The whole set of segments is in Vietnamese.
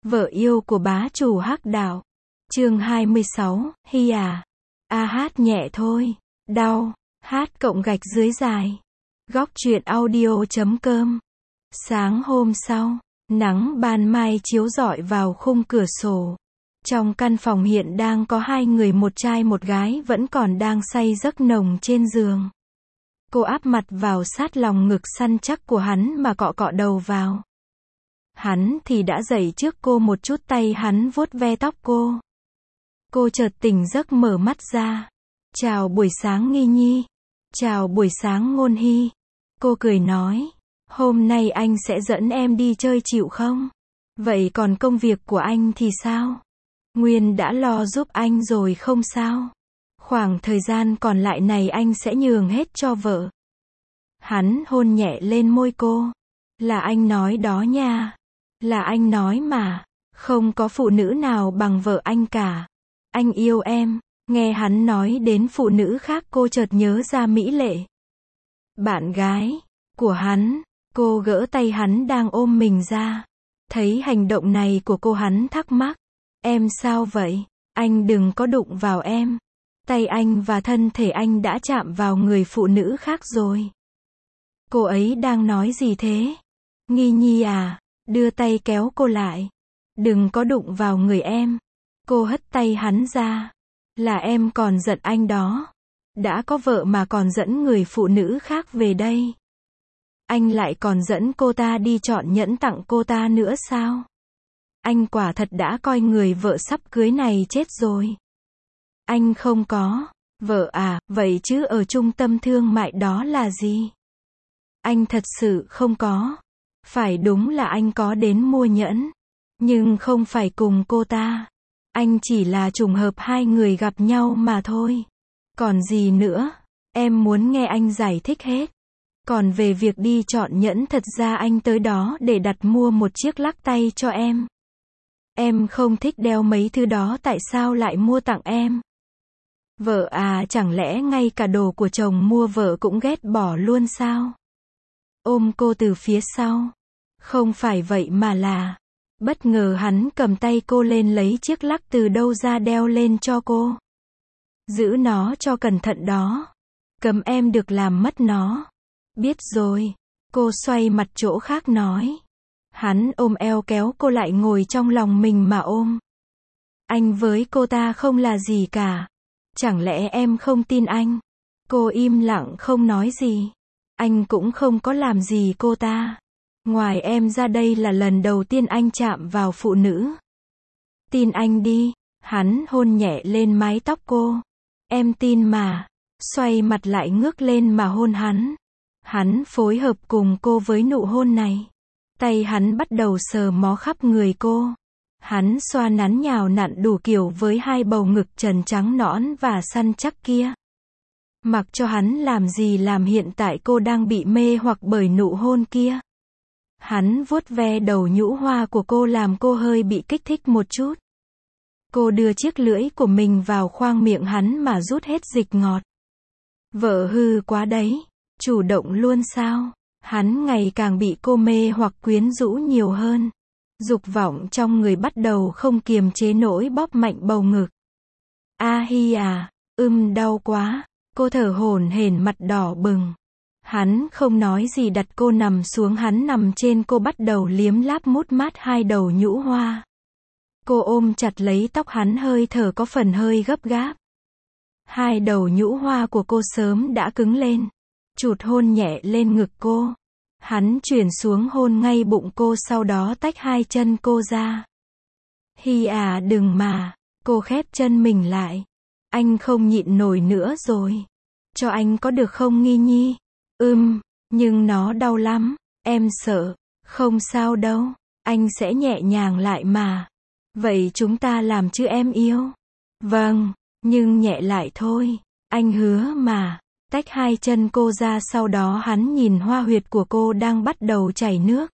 Vợ yêu của bá chủ Hắc Đạo. Chương 26, Hi à. Hát nhẹ thôi. Đau. Hát+dài. Góc truyện audio.com. Sáng hôm sau, nắng ban mai chiếu rọi vào khung cửa sổ. Trong căn phòng hiện đang có hai người, một trai một gái vẫn còn đang say giấc nồng trên giường. Cô áp mặt vào sát lòng ngực săn chắc của hắn mà cọ cọ đầu vào. Hắn thì đã dậy trước cô một chút, tay hắn vuốt ve tóc cô. Cô chợt tỉnh giấc mở mắt ra. Chào buổi sáng Nghi Nhi. Chào buổi sáng Ngôn Hy. Cô cười nói. Hôm nay anh sẽ dẫn em đi chơi chịu không? Vậy còn công việc của anh thì sao? Nguyên đã lo giúp anh rồi không sao? Khoảng thời gian còn lại này anh sẽ nhường hết cho vợ. Hắn hôn nhẹ lên môi cô. Là anh nói đó nha. Là anh nói mà. Không có phụ nữ nào bằng vợ anh cả. Anh yêu em. Nghe hắn nói đến phụ nữ khác, cô chợt nhớ ra Mỹ Lệ, bạn gái của hắn. Cô gỡ tay hắn đang ôm mình ra. Thấy hành động này của cô, hắn thắc mắc. Em sao vậy? Anh đừng có đụng vào em. Tay anh và thân thể anh đã chạm vào người phụ nữ khác rồi. Cô ấy đang nói gì thế? Nghi Nhi à, đưa tay kéo cô lại. Đừng có đụng vào người em. Cô hất tay hắn ra. Là em còn giận anh đó. Đã có vợ mà còn dẫn người phụ nữ khác về đây. Anh lại còn dẫn cô ta đi chọn nhẫn tặng cô ta nữa sao? Anh quả thật đã coi người vợ sắp cưới này chết rồi. Anh không có vợ à? Vậy chứ ở trung tâm thương mại đó là gì? Anh thật sự không có. Phải, đúng là anh có đến mua nhẫn. Nhưng không phải cùng cô ta. Anh chỉ là trùng hợp hai người gặp nhau mà thôi. Còn gì nữa? Em muốn nghe anh giải thích hết. Còn về việc đi chọn nhẫn, thật ra anh tới đó để đặt mua một chiếc lắc tay cho em. Em không thích đeo mấy thứ đó, tại sao lại mua tặng em? Vợ à, chẳng lẽ ngay cả đồ của chồng mua vợ cũng ghét bỏ luôn sao? Ôm cô từ phía sau. Không phải vậy mà là. Bất ngờ hắn cầm tay cô lên, lấy chiếc lắc từ đâu ra đeo lên cho cô. Giữ nó cho cẩn thận đó. Cấm em được làm mất nó. Biết rồi. Cô xoay mặt chỗ khác nói. Hắn ôm eo kéo cô lại ngồi trong lòng mình mà ôm. Anh với cô ta không là gì cả. Chẳng lẽ em không tin anh? Cô im lặng không nói gì. Anh cũng không có làm gì cô ta. Ngoài em ra, đây là lần đầu tiên anh chạm vào phụ nữ. Tin anh đi. Hắn hôn nhẹ lên mái tóc cô. Em tin mà. Xoay mặt lại ngước lên mà hôn hắn. Hắn phối hợp cùng cô với nụ hôn này. Tay hắn bắt đầu sờ mó khắp người cô. Hắn xoa nắn nhào nặn đủ kiểu với hai bầu ngực trần trắng nõn và săn chắc kia. Mặc cho hắn làm gì làm, hiện tại cô đang bị mê hoặc bởi nụ hôn kia. Hắn vuốt ve đầu nhũ hoa của cô làm cô hơi bị kích thích một chút. Cô đưa chiếc lưỡi của mình vào khoang miệng hắn mà rút hết dịch ngọt. Vợ hư quá đấy. Chủ động luôn sao? Hắn ngày càng bị cô mê hoặc quyến rũ nhiều hơn. Dục vọng trong người bắt đầu không kiềm chế nổi bóp mạnh bầu ngực. Hi à, đau quá. Cô thở hổn hển, mặt đỏ bừng. Hắn không nói gì, đặt cô nằm xuống, hắn nằm trên cô bắt đầu liếm láp mút mát hai đầu nhũ hoa. Cô ôm chặt lấy tóc hắn, hơi thở có phần hơi gấp gáp. Hai đầu nhũ hoa của cô sớm đã cứng lên. Chụt hôn nhẹ lên ngực cô. Hắn chuyển xuống hôn ngay bụng cô, sau đó tách hai chân cô ra. Hi à, đừng mà. Cô khép chân mình lại. Anh không nhịn nổi nữa rồi. Cho anh có được không Nghi Nhi? Nhưng nó đau lắm. Em sợ. Không sao đâu. Anh sẽ nhẹ nhàng lại mà. Vậy chúng ta làm chứ em yêu? Vâng, nhưng nhẹ lại thôi. Anh hứa mà. Tách hai chân cô ra, sau đó hắn nhìn hoa huyệt của cô đang bắt đầu chảy nước.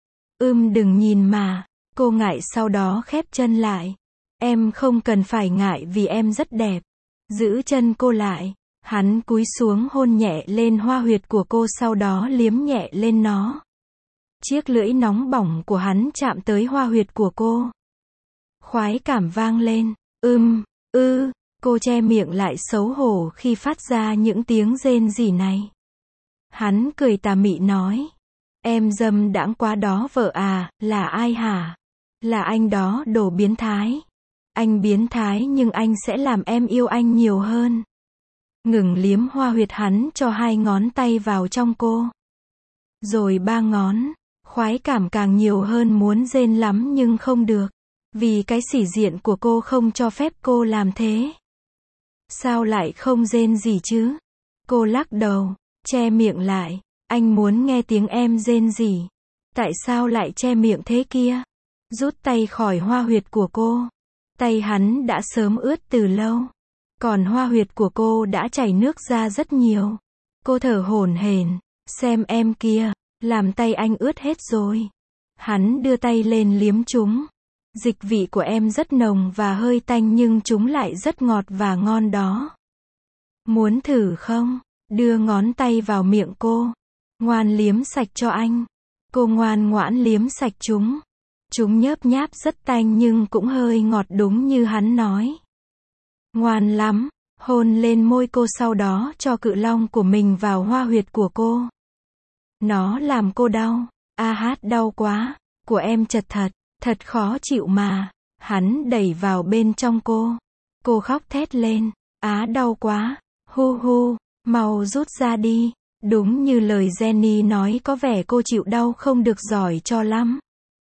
Đừng nhìn mà. Cô ngại, sau đó khép chân lại. Em không cần phải ngại vì em rất đẹp. Giữ chân cô lại. Hắn cúi xuống hôn nhẹ lên hoa huyệt của cô, sau đó liếm nhẹ lên nó. Chiếc lưỡi nóng bỏng của hắn chạm tới hoa huyệt của cô. khoái cảm vang lên. Ư, cô che miệng lại xấu hổ khi phát ra những tiếng rên rỉ này. Hắn cười tà mị nói. Em dâm đãng quá đó vợ à, là ai hả? Là anh đó, đồ biến thái. Anh biến thái nhưng anh sẽ làm em yêu anh nhiều hơn. Ngừng liếm hoa huyệt, hắn cho 2 ngón tay vào trong cô. Rồi 3 ngón. Khoái cảm càng nhiều hơn, muốn rên lắm nhưng không được. Vì cái sĩ diện của cô không cho phép cô làm thế. Sao lại không rên gì chứ? Cô lắc đầu, che miệng lại. Anh muốn nghe tiếng em rên rỉ. Tại sao lại che miệng thế kia? Rút tay khỏi hoa huyệt của cô. Tay hắn đã sớm ướt từ lâu. Còn hoa huyệt của cô đã chảy nước ra rất nhiều. Cô thở hổn hển. Xem em kia, làm tay anh ướt hết rồi. Hắn đưa tay lên liếm chúng. Dịch vị của em rất nồng và hơi tanh nhưng chúng lại rất ngọt và ngon đó. Muốn thử không? Đưa ngón tay vào miệng cô. Ngoan liếm sạch cho anh. Cô ngoan ngoãn liếm sạch chúng. Chúng nhớp nháp rất tanh nhưng cũng hơi ngọt đúng như hắn nói. Ngoan lắm. Hôn lên môi cô, sau đó cho cự long của mình vào hoa huyệt của cô. Nó làm cô đau. Hát đau quá. Của em chật thật khó chịu mà. Hắn đẩy vào bên trong cô. Cô khóc thét lên. Đau quá. Hu, mau rút ra đi. Đúng như lời Jenny nói, có vẻ cô chịu đau không được giỏi cho lắm.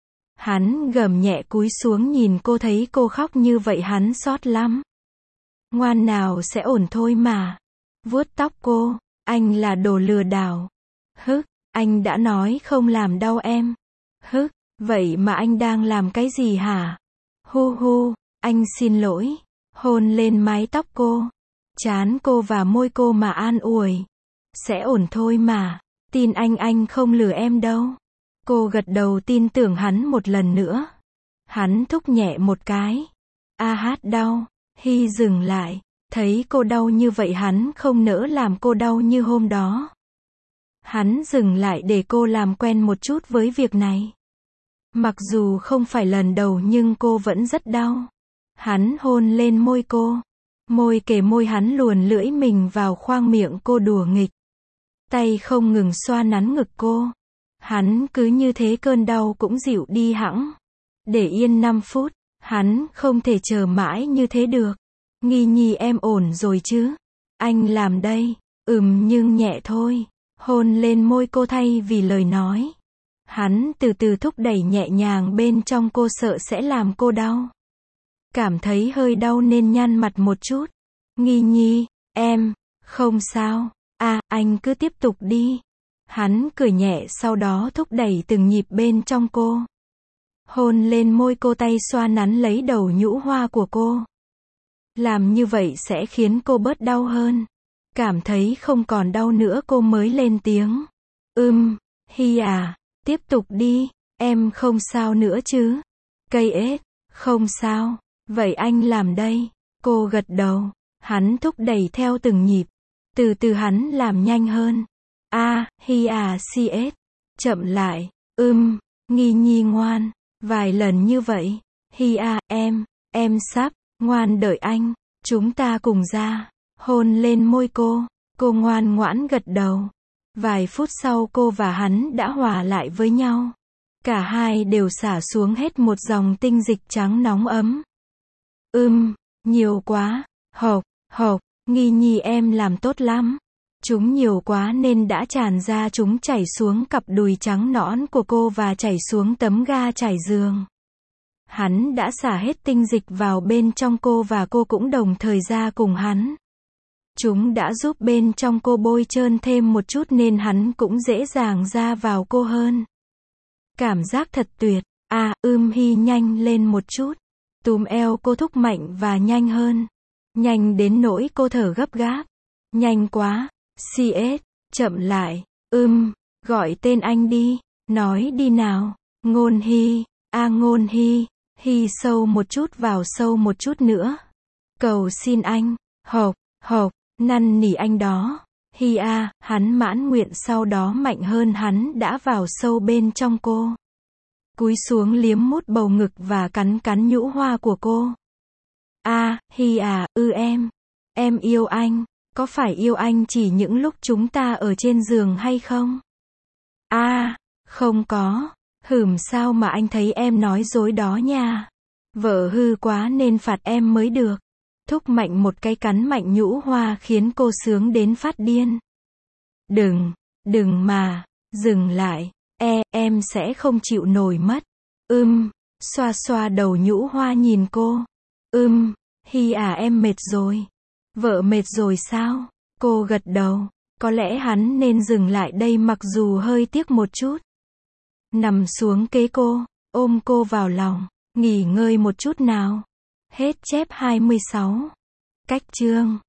Hắn gầm nhẹ cúi xuống nhìn cô, thấy cô khóc như vậy hắn xót lắm. Ngoan nào, sẽ ổn thôi mà. Vuốt tóc cô. Anh là đồ lừa đảo. Anh đã nói không làm đau em. Vậy mà anh đang làm cái gì hả? Hu, anh xin lỗi. Hôn lên mái tóc cô. Trán cô và môi cô mà an ủi. Sẽ ổn thôi mà. Tin anh không lừa em đâu. Cô gật đầu tin tưởng hắn một lần nữa. Hắn thúc nhẹ một cái. Hát đau. Hy dừng lại. Thấy cô đau như vậy hắn không nỡ làm cô đau như hôm đó. Hắn dừng lại để cô làm quen một chút với việc này. Mặc dù không phải lần đầu nhưng cô vẫn rất đau. Hắn hôn lên môi cô. Môi kề môi, hắn luồn lưỡi mình vào khoang miệng cô đùa nghịch. Tay không ngừng xoa nắn ngực cô. Hắn cứ như thế cơn đau cũng dịu đi hẳn. Để yên 5 phút. Hắn không thể chờ mãi như thế được. Nghi nhi em ổn rồi chứ? Anh làm đây. Nhưng nhẹ thôi. Hôn lên môi cô thay vì lời nói. Hắn từ từ thúc đẩy nhẹ nhàng bên trong cô, sợ sẽ làm cô đau. Cảm thấy hơi đau nên nhăn mặt một chút. Nghi nhi, em, không sao. Anh cứ tiếp tục đi. Hắn cười nhẹ, sau đó thúc đẩy từng nhịp bên trong cô. Hôn lên môi cô, tay xoa nắn lấy đầu nhũ hoa của cô. Làm như vậy sẽ khiến cô bớt đau hơn. Cảm thấy không còn đau nữa cô mới lên tiếng. Hy à, tiếp tục đi. Em không sao nữa chứ? Cây ếch, không sao. Vậy anh làm đây. Cô gật đầu. Hắn thúc đẩy theo từng nhịp. Từ từ hắn làm nhanh hơn. Hy à, cs. Chậm lại. Nghi nhi ngoan. Vài lần như vậy. Hy à, em sắp. Ngoan đợi anh. Chúng ta cùng ra. Hôn lên môi cô. Cô ngoan ngoãn gật đầu. Vài phút sau cô và hắn đã hòa lại với nhau. Cả hai đều xả xuống hết một dòng tinh dịch trắng nóng ấm. Nhiều quá. Hộc, nghi nhi em làm tốt lắm. Chúng nhiều quá nên đã tràn ra, chúng chảy xuống cặp đùi trắng nõn của cô và chảy xuống tấm ga trải giường. Hắn đã xả hết tinh dịch vào bên trong cô và cô cũng đồng thời ra cùng hắn. Chúng đã giúp bên trong cô bôi trơn thêm một chút nên hắn cũng dễ dàng ra vào cô hơn. Cảm giác thật tuyệt. Hy nhanh lên một chút. Túm eo cô thúc mạnh và nhanh hơn. Nhanh đến nỗi cô thở gấp gáp. Nhanh quá. cs. Chậm lại. Gọi tên anh đi. Nói đi nào. Ngôn Hy. Ngôn Hy. Hy sâu một chút vào, sâu một chút nữa. Cầu xin anh. Hộc, năn nỉ anh đó. Hy hắn mãn nguyện, sau đó mạnh hơn, hắn đã vào sâu bên trong cô. Cúi xuống liếm mút bầu ngực và cắn cắn nhũ hoa của cô. Hi à, em yêu anh, có phải yêu anh chỉ những lúc chúng ta ở trên giường hay không? Không có, sao mà anh thấy em nói dối đó nha. Vợ hư quá nên phạt em mới được. Thúc mạnh một cái cắn mạnh nhũ hoa khiến cô sướng đến phát điên. Đừng mà, dừng lại, em sẽ không chịu nổi mất. Xoa xoa đầu nhũ hoa nhìn cô. Hi à, em mệt rồi. Vợ mệt rồi sao? Cô gật đầu. Có lẽ hắn nên dừng lại đây mặc dù hơi tiếc một chút. Nằm xuống kế cô, ôm cô vào lòng, nghỉ ngơi một chút nào. Hết chép 26. Cách chương